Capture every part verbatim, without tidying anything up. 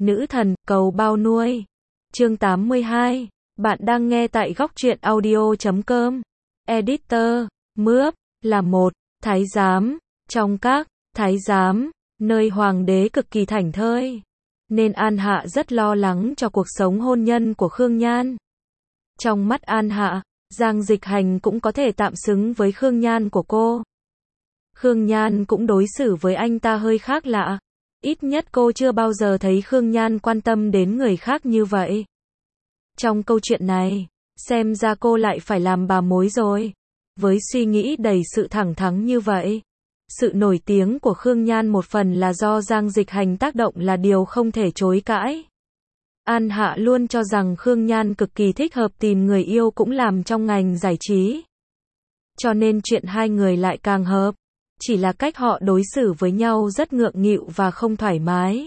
Nữ thần, cầu bao nuôi. Chương tám mươi hai. Bạn đang nghe tại góc truyện audio chấm com. Editor, Mướp, là một thái giám, trong các thái giám, nơi hoàng đế cực kỳ thảnh thơi. Nên An Hạ rất lo lắng cho cuộc sống hôn nhân của Khương Nhan. Trong mắt An Hạ, Giang Dịch Hành cũng có thể tạm xứng với Khương Nhan của cô. Khương Nhan cũng đối xử với anh ta hơi khác lạ. Ít nhất cô chưa bao giờ thấy Khương Nhan quan tâm đến người khác như vậy. Trong câu chuyện này, xem ra cô lại phải làm bà mối rồi. Với suy nghĩ đầy sự thẳng thắn như vậy, sự nổi tiếng của Khương Nhan một phần là do Giang Dịch Hành tác động là điều không thể chối cãi. An Hạ luôn cho rằng Khương Nhan cực kỳ thích hợp tìm người yêu cũng làm trong ngành giải trí. Cho nên chuyện hai người lại càng hợp. Chỉ là cách họ đối xử với nhau rất ngượng nghịu và không thoải mái.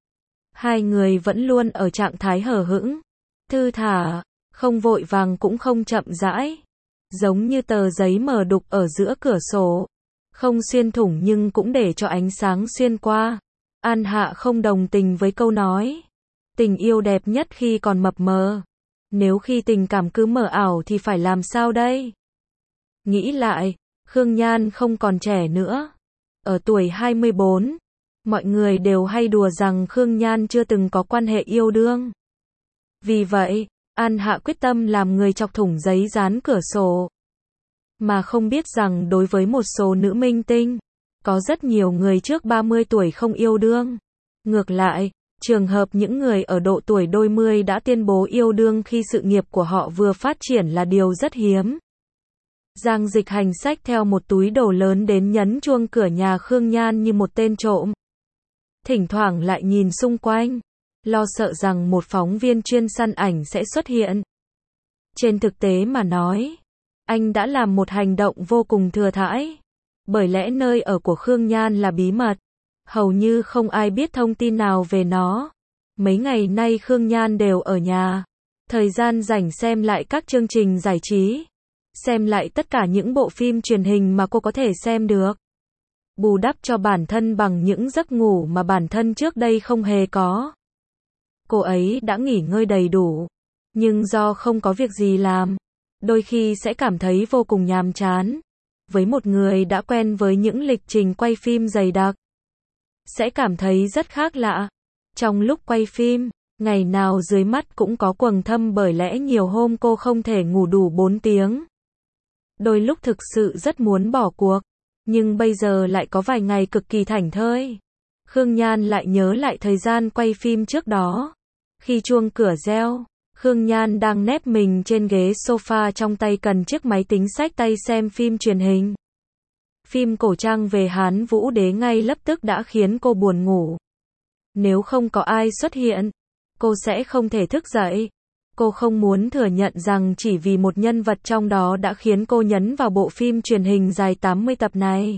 Hai người vẫn luôn ở trạng thái hờ hững, thư thả, không vội vàng cũng không chậm rãi. Giống như tờ giấy mờ đục ở giữa cửa sổ. Không xuyên thủng nhưng cũng để cho ánh sáng xuyên qua. An Hạ không đồng tình với câu nói. Tình yêu đẹp nhất khi còn mập mờ. Nếu khi tình cảm cứ mờ ảo thì phải làm sao đây? Nghĩ lại, Khương Nhan không còn trẻ nữa. Ở tuổi hai mươi bốn, mọi người đều hay đùa rằng Khương Nhan chưa từng có quan hệ yêu đương. Vì vậy, An Hạ quyết tâm làm người chọc thủng giấy dán cửa sổ. Mà không biết rằng đối với một số nữ minh tinh, có rất nhiều người trước ba mươi tuổi không yêu đương. Ngược lại, trường hợp những người ở độ tuổi đôi mươi đã tuyên bố yêu đương khi sự nghiệp của họ vừa phát triển là điều rất hiếm. Giang Dịch Hành xách theo một túi đồ lớn đến nhấn chuông cửa nhà Khương Nhan như một tên trộm. Thỉnh thoảng lại nhìn xung quanh, lo sợ rằng một phóng viên chuyên săn ảnh sẽ xuất hiện. Trên thực tế mà nói, anh đã làm một hành động vô cùng thừa thãi. Bởi lẽ nơi ở của Khương Nhan là bí mật. Hầu như không ai biết thông tin nào về nó. Mấy ngày nay Khương Nhan đều ở nhà. Thời gian rảnh xem lại các chương trình giải trí. Xem lại tất cả những bộ phim truyền hình mà cô có thể xem được. Bù đắp cho bản thân bằng những giấc ngủ mà bản thân trước đây không hề có. Cô ấy đã nghỉ ngơi đầy đủ. Nhưng do không có việc gì làm, đôi khi sẽ cảm thấy vô cùng nhàm chán. Với một người đã quen với những lịch trình quay phim dày đặc, sẽ cảm thấy rất khác lạ. Trong lúc quay phim, ngày nào dưới mắt cũng có quầng thâm bởi lẽ nhiều hôm cô không thể ngủ đủ bốn tiếng. Đôi lúc thực sự rất muốn bỏ cuộc, nhưng bây giờ lại có vài ngày cực kỳ thảnh thơi. Khương Nhan lại nhớ lại thời gian quay phim trước đó. Khi chuông cửa reo, Khương Nhan đang nép mình trên ghế sofa trong tay cầm chiếc máy tính xách tay xem phim truyền hình. Phim cổ trang về Hán Vũ Đế ngay lập tức đã khiến cô buồn ngủ. Nếu không có ai xuất hiện, cô sẽ không thể thức dậy. Cô không muốn thừa nhận rằng chỉ vì một nhân vật trong đó đã khiến cô nhấn vào bộ phim truyền hình dài tám mươi tập này.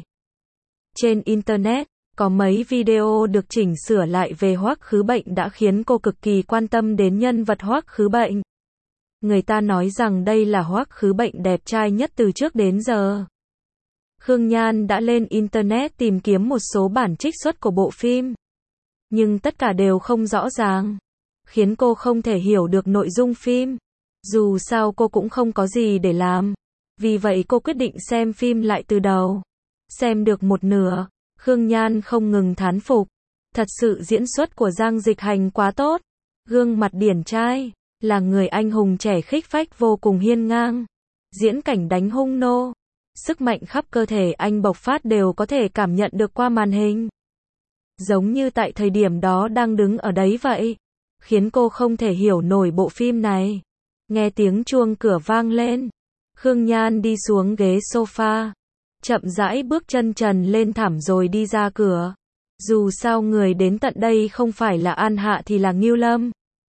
Trên Internet, có mấy video được chỉnh sửa lại về Hoắc Khứ Bệnh đã khiến cô cực kỳ quan tâm đến nhân vật Hoắc Khứ Bệnh. Người ta nói rằng đây là Hoắc Khứ Bệnh đẹp trai nhất từ trước đến giờ. Khương Nhan đã lên Internet tìm kiếm một số bản trích xuất của bộ phim. Nhưng tất cả đều không rõ ràng, khiến cô không thể hiểu được nội dung phim. Dù sao cô cũng không có gì để làm. Vì vậy cô quyết định xem phim lại từ đầu. Xem được một nửa, Khương Nhan không ngừng thán phục. Thật sự diễn xuất của Giang Dịch Hành quá tốt. Gương mặt điển trai, là người anh hùng trẻ khích phách vô cùng hiên ngang. Diễn cảnh đánh hung nô, sức mạnh khắp cơ thể anh bộc phát đều có thể cảm nhận được qua màn hình. Giống như tại thời điểm đó đang đứng ở đấy vậy. Khiến cô không thể hiểu nổi bộ phim này. Nghe tiếng chuông cửa vang lên, Khương Nhan đi xuống ghế sofa, chậm rãi bước chân trần lên thảm rồi đi ra cửa. Dù sao người đến tận đây không phải là An Hạ thì là Ngưu Lâm.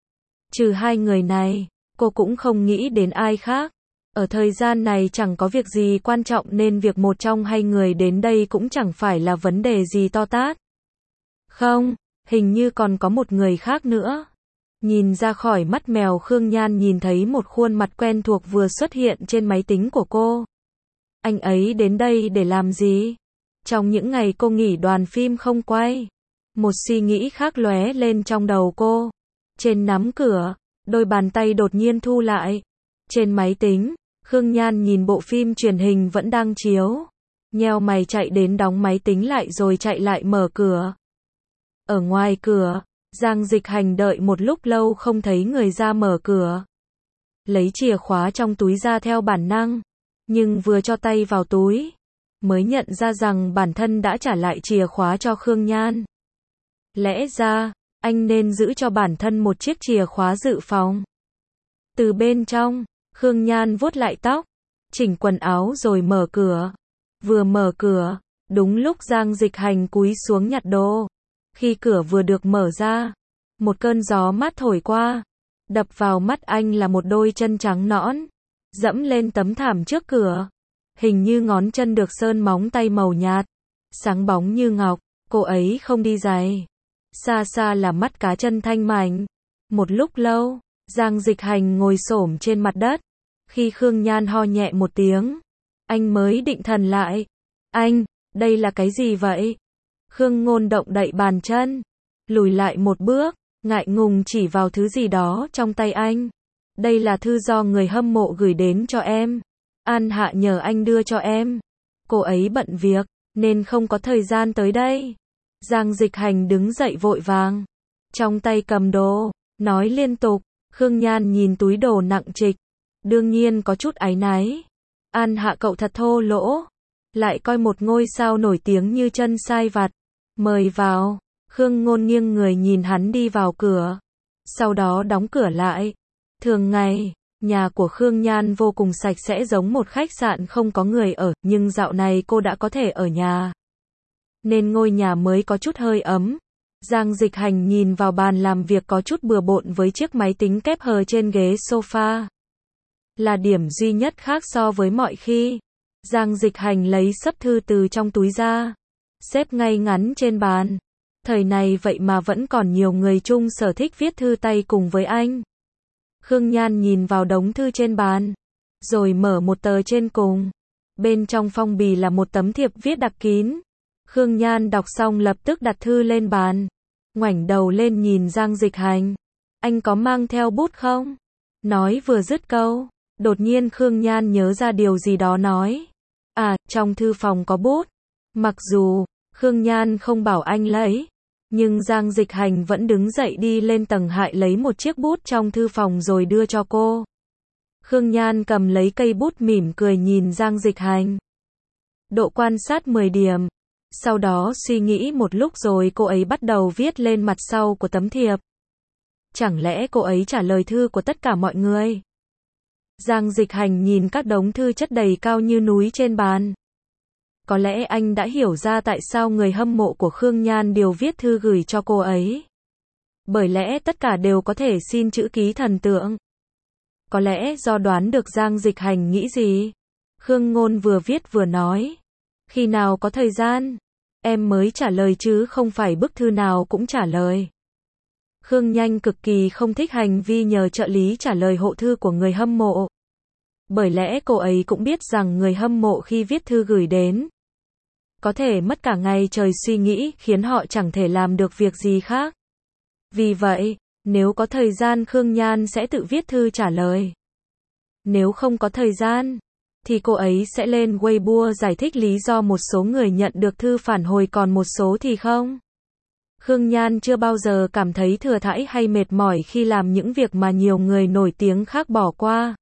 Trừ hai người này, cô cũng không nghĩ đến ai khác. Ở thời gian này chẳng có việc gì quan trọng nên việc một trong hai người đến đây cũng chẳng phải là vấn đề gì to tát. Không, hình như còn có một người khác nữa. Nhìn ra khỏi mắt mèo Khương Nhan nhìn thấy một khuôn mặt quen thuộc vừa xuất hiện trên máy tính của cô. Anh ấy đến đây để làm gì? Trong những ngày cô nghỉ đoàn phim không quay, Một suy nghĩ khác lóe lên trong đầu cô. Trên nắm cửa, đôi bàn tay đột nhiên thu lại. Trên máy tính, Khương Nhan nhìn bộ phim truyền hình vẫn đang chiếu. Nheo mày chạy đến đóng máy tính lại rồi chạy lại mở cửa. Ở ngoài cửa, Giang Dịch Hành đợi một lúc lâu không thấy người ra mở cửa. Lấy chìa khóa trong túi ra theo bản năng, nhưng vừa cho tay vào túi, mới nhận ra rằng bản thân đã trả lại chìa khóa cho Khương Nhan. Lẽ ra, anh nên giữ cho bản thân một chiếc chìa khóa dự phòng. Từ bên trong, Khương Nhan vuốt lại tóc, chỉnh quần áo rồi mở cửa. Vừa mở cửa, đúng lúc Giang Dịch Hành cúi xuống nhặt đồ. Khi cửa vừa được mở ra, một cơn gió mát thổi qua, đập vào mắt anh là một đôi chân trắng nõn, dẫm lên tấm thảm trước cửa. Hình như ngón chân được sơn móng tay màu nhạt, sáng bóng như ngọc, cô ấy không đi giày. Xa xa là mắt cá chân thanh mảnh. Một lúc lâu, Giang Dịch Hành ngồi xổm trên mặt đất. Khi Khương Nhan ho nhẹ một tiếng, anh mới định thần lại. Anh, đây là cái gì vậy? Khương Ngôn động đậy bàn chân, lùi lại một bước, ngại ngùng chỉ vào thứ gì đó trong tay anh. Đây là thư do người hâm mộ gửi đến cho em. An Hạ nhờ anh đưa cho em. Cô ấy bận việc, nên không có thời gian tới đây. Giang Dịch Hành đứng dậy vội vàng, trong tay cầm đồ, nói liên tục. Khương Nhan nhìn túi đồ nặng trịch, đương nhiên có chút áy náy. An Hạ cậu thật thô lỗ, lại coi một ngôi sao nổi tiếng như chân sai vặt. Mời vào. Khương Ngôn nghiêng người nhìn hắn đi vào cửa, sau đó đóng cửa lại. Thường ngày, nhà của Khương Nhan vô cùng sạch sẽ giống một khách sạn không có người ở, nhưng dạo này cô đã có thể ở nhà, nên ngôi nhà mới có chút hơi ấm. Giang Dịch Hành nhìn vào bàn làm việc có chút bừa bộn với chiếc máy tính kép hờ trên ghế sofa. Là điểm duy nhất khác so với mọi khi. Giang Dịch Hành lấy xấp thư từ trong túi ra, xếp ngay ngắn trên bàn. Thời này vậy mà vẫn còn nhiều người chung sở thích viết thư tay cùng với anh. Khương Nhan nhìn vào đống thư trên bàn, rồi mở một tờ trên cùng. Bên trong phong bì là một tấm thiệp viết đặc kín. Khương Nhan đọc xong lập tức đặt thư lên bàn, ngoảnh đầu lên nhìn Giang Dịch Hành. Anh có mang theo bút không? Nói vừa dứt câu, đột nhiên Khương Nhan nhớ ra điều gì đó nói. À, trong thư phòng có bút. Mặc dù Khương Nhan không bảo anh lấy, nhưng Giang Dịch Hành vẫn đứng dậy đi lên tầng hại lấy một chiếc bút trong thư phòng rồi đưa cho cô. Khương Nhan cầm lấy cây bút mỉm cười nhìn Giang Dịch Hành. Độ quan sát mười điểm. Sau đó suy nghĩ một lúc rồi cô ấy bắt đầu viết lên mặt sau của tấm thiệp. Chẳng lẽ cô ấy trả lời thư của tất cả mọi người? Giang Dịch Hành nhìn các đống thư chất đầy cao như núi trên bàn. Có lẽ anh đã hiểu ra tại sao người hâm mộ của Khương Nhan đều viết thư gửi cho cô ấy. Bởi lẽ tất cả đều có thể xin chữ ký thần tượng. Có lẽ do đoán được Giang Dịch Hành nghĩ gì, Khương Ngôn vừa viết vừa nói. Khi nào có thời gian, em mới trả lời chứ không phải bức thư nào cũng trả lời. Khương Nhanh cực kỳ không thích hành vi nhờ trợ lý trả lời hộ thư của người hâm mộ. Bởi lẽ cô ấy cũng biết rằng người hâm mộ khi viết thư gửi đến, có thể mất cả ngày trời suy nghĩ khiến họ chẳng thể làm được việc gì khác. Vì vậy, nếu có thời gian Khương Nhan sẽ tự viết thư trả lời. Nếu không có thời gian, thì cô ấy sẽ lên Weibo giải thích lý do một số người nhận được thư phản hồi còn một số thì không. Khương Nhan chưa bao giờ cảm thấy thừa thãi hay mệt mỏi khi làm những việc mà nhiều người nổi tiếng khác bỏ qua.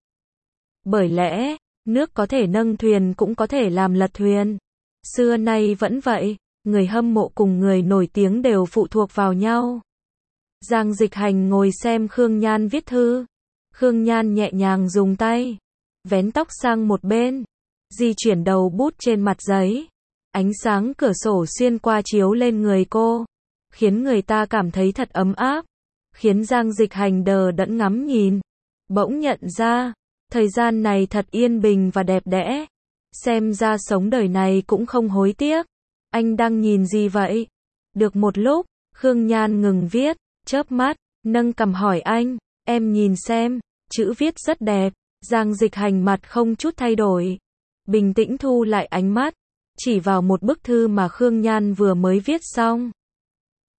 Bởi lẽ, nước có thể nâng thuyền cũng có thể làm lật thuyền. Xưa nay vẫn vậy, người hâm mộ cùng người nổi tiếng đều phụ thuộc vào nhau. Giang Dịch Hành ngồi xem Khương Nhan viết thư. Khương Nhan nhẹ nhàng dùng tay vén tóc sang một bên, di chuyển đầu bút trên mặt giấy. Ánh sáng cửa sổ xuyên qua chiếu lên người cô, khiến người ta cảm thấy thật ấm áp, khiến Giang Dịch Hành đờ đẫn ngắm nhìn. Bỗng nhận ra, thời gian này thật yên bình và đẹp đẽ. Xem ra sống đời này cũng không hối tiếc. Anh đang nhìn gì vậy? Được một lúc, Khương Nhan ngừng viết, chớp mắt, nâng cằm hỏi anh, em nhìn xem, chữ viết rất đẹp. Giang Dịch Hành mặt không chút thay đổi, bình tĩnh thu lại ánh mắt, chỉ vào một bức thư mà Khương Nhan vừa mới viết xong.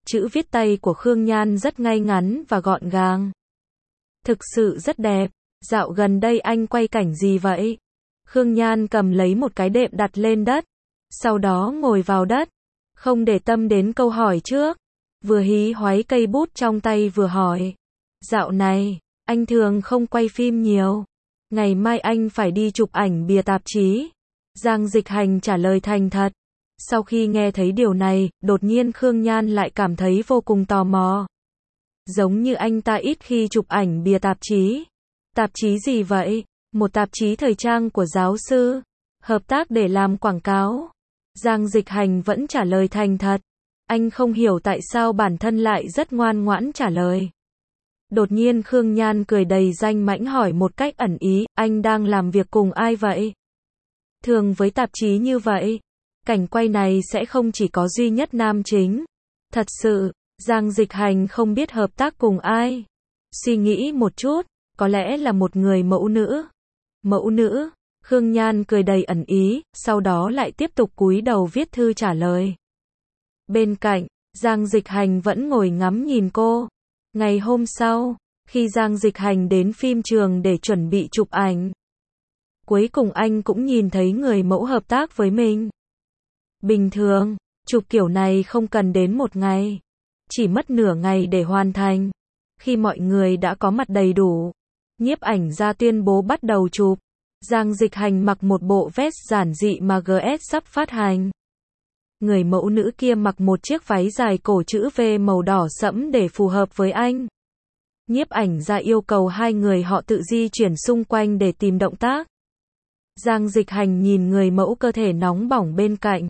Chữ viết tay của Khương Nhan rất ngay ngắn và gọn gàng. Thực sự rất đẹp. Dạo gần đây anh quay cảnh gì vậy? Khương Nhan cầm lấy một cái đệm đặt lên đất. Sau đó ngồi vào đất. Không để tâm đến câu hỏi trước. Vừa hí hoáy cây bút trong tay vừa hỏi. Dạo này, anh thường không quay phim nhiều. Ngày mai anh phải đi chụp ảnh bìa tạp chí. Giang Dịch Hành trả lời thành thật. Sau khi nghe thấy điều này, đột nhiên Khương Nhan lại cảm thấy vô cùng tò mò. Giống như anh ta ít khi chụp ảnh bìa tạp chí. Tạp chí gì vậy? Một tạp chí thời trang của giáo sư. Hợp tác để làm quảng cáo. Giang Dịch Hành vẫn trả lời thành thật. Anh không hiểu tại sao bản thân lại rất ngoan ngoãn trả lời. Đột nhiên Khương Nhan cười đầy danh mãnh hỏi một cách ẩn ý, anh đang làm việc cùng ai vậy? Thường với tạp chí như vậy, cảnh quay này sẽ không chỉ có duy nhất nam chính. Thật sự, Giang Dịch Hành không biết hợp tác cùng ai. Suy nghĩ một chút, có lẽ là một người mẫu nữ. Mẫu nữ? Khương Nhan cười đầy ẩn ý, sau đó lại tiếp tục cúi đầu viết thư trả lời. Bên cạnh, Giang Dịch Hành vẫn ngồi ngắm nhìn cô. Ngày hôm sau, khi Giang Dịch Hành đến phim trường để chuẩn bị chụp ảnh, cuối cùng anh cũng nhìn thấy người mẫu hợp tác với mình. Bình thường, chụp kiểu này không cần đến một ngày, chỉ mất nửa ngày để hoàn thành. Khi mọi người đã có mặt đầy đủ, nhiếp ảnh gia tuyên bố bắt đầu chụp. Giang Dịch Hành mặc một bộ vest giản dị mà giê ét sắp phát hành. Người mẫu nữ kia mặc một chiếc váy dài cổ chữ V màu đỏ sẫm để phù hợp với anh. Nhiếp ảnh gia yêu cầu hai người họ tự di chuyển xung quanh để tìm động tác. Giang Dịch Hành nhìn người mẫu cơ thể nóng bỏng bên cạnh.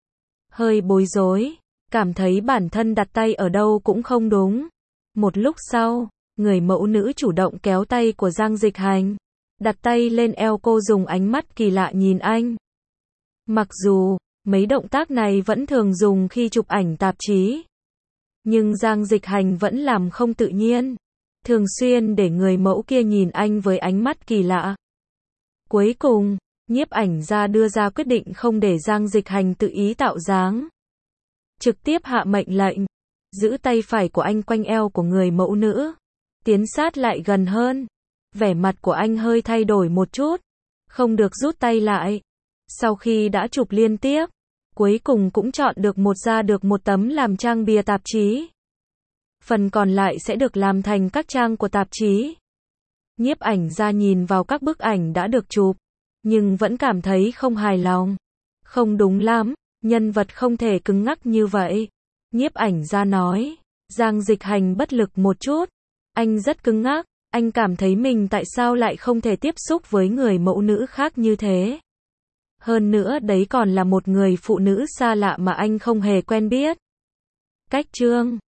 Hơi bối rối, cảm thấy bản thân đặt tay ở đâu cũng không đúng. Một lúc sau, người mẫu nữ chủ động kéo tay của Giang Dịch Hành. Đặt tay lên eo cô dùng ánh mắt kỳ lạ nhìn anh. Mặc dù, mấy động tác này vẫn thường dùng khi chụp ảnh tạp chí. Nhưng Giang Dịch Hành vẫn làm không tự nhiên. Thường xuyên để người mẫu kia nhìn anh với ánh mắt kỳ lạ. Cuối cùng, nhiếp ảnh gia đưa ra quyết định không để Giang Dịch Hành tự ý tạo dáng. Trực tiếp hạ mệnh lệnh. Giữ tay phải của anh quanh eo của người mẫu nữ. Tiến sát lại gần hơn. Vẻ mặt của anh hơi thay đổi một chút. Không được rút tay lại. Sau khi đã chụp liên tiếp, cuối cùng cũng chọn được một ra được một tấm làm trang bìa tạp chí. Phần còn lại sẽ được làm thành các trang của tạp chí. Nhiếp ảnh gia nhìn vào các bức ảnh đã được chụp, nhưng vẫn cảm thấy không hài lòng. Không đúng lắm, nhân vật không thể cứng ngắc như vậy. Nhiếp ảnh gia nói. Giang Dịch Hành bất lực một chút. Anh rất cứng ngắc, anh cảm thấy mình tại sao lại không thể tiếp xúc với người mẫu nữ khác như thế. Hơn nữa đấy còn là một người phụ nữ xa lạ mà anh không hề quen biết. Cách chương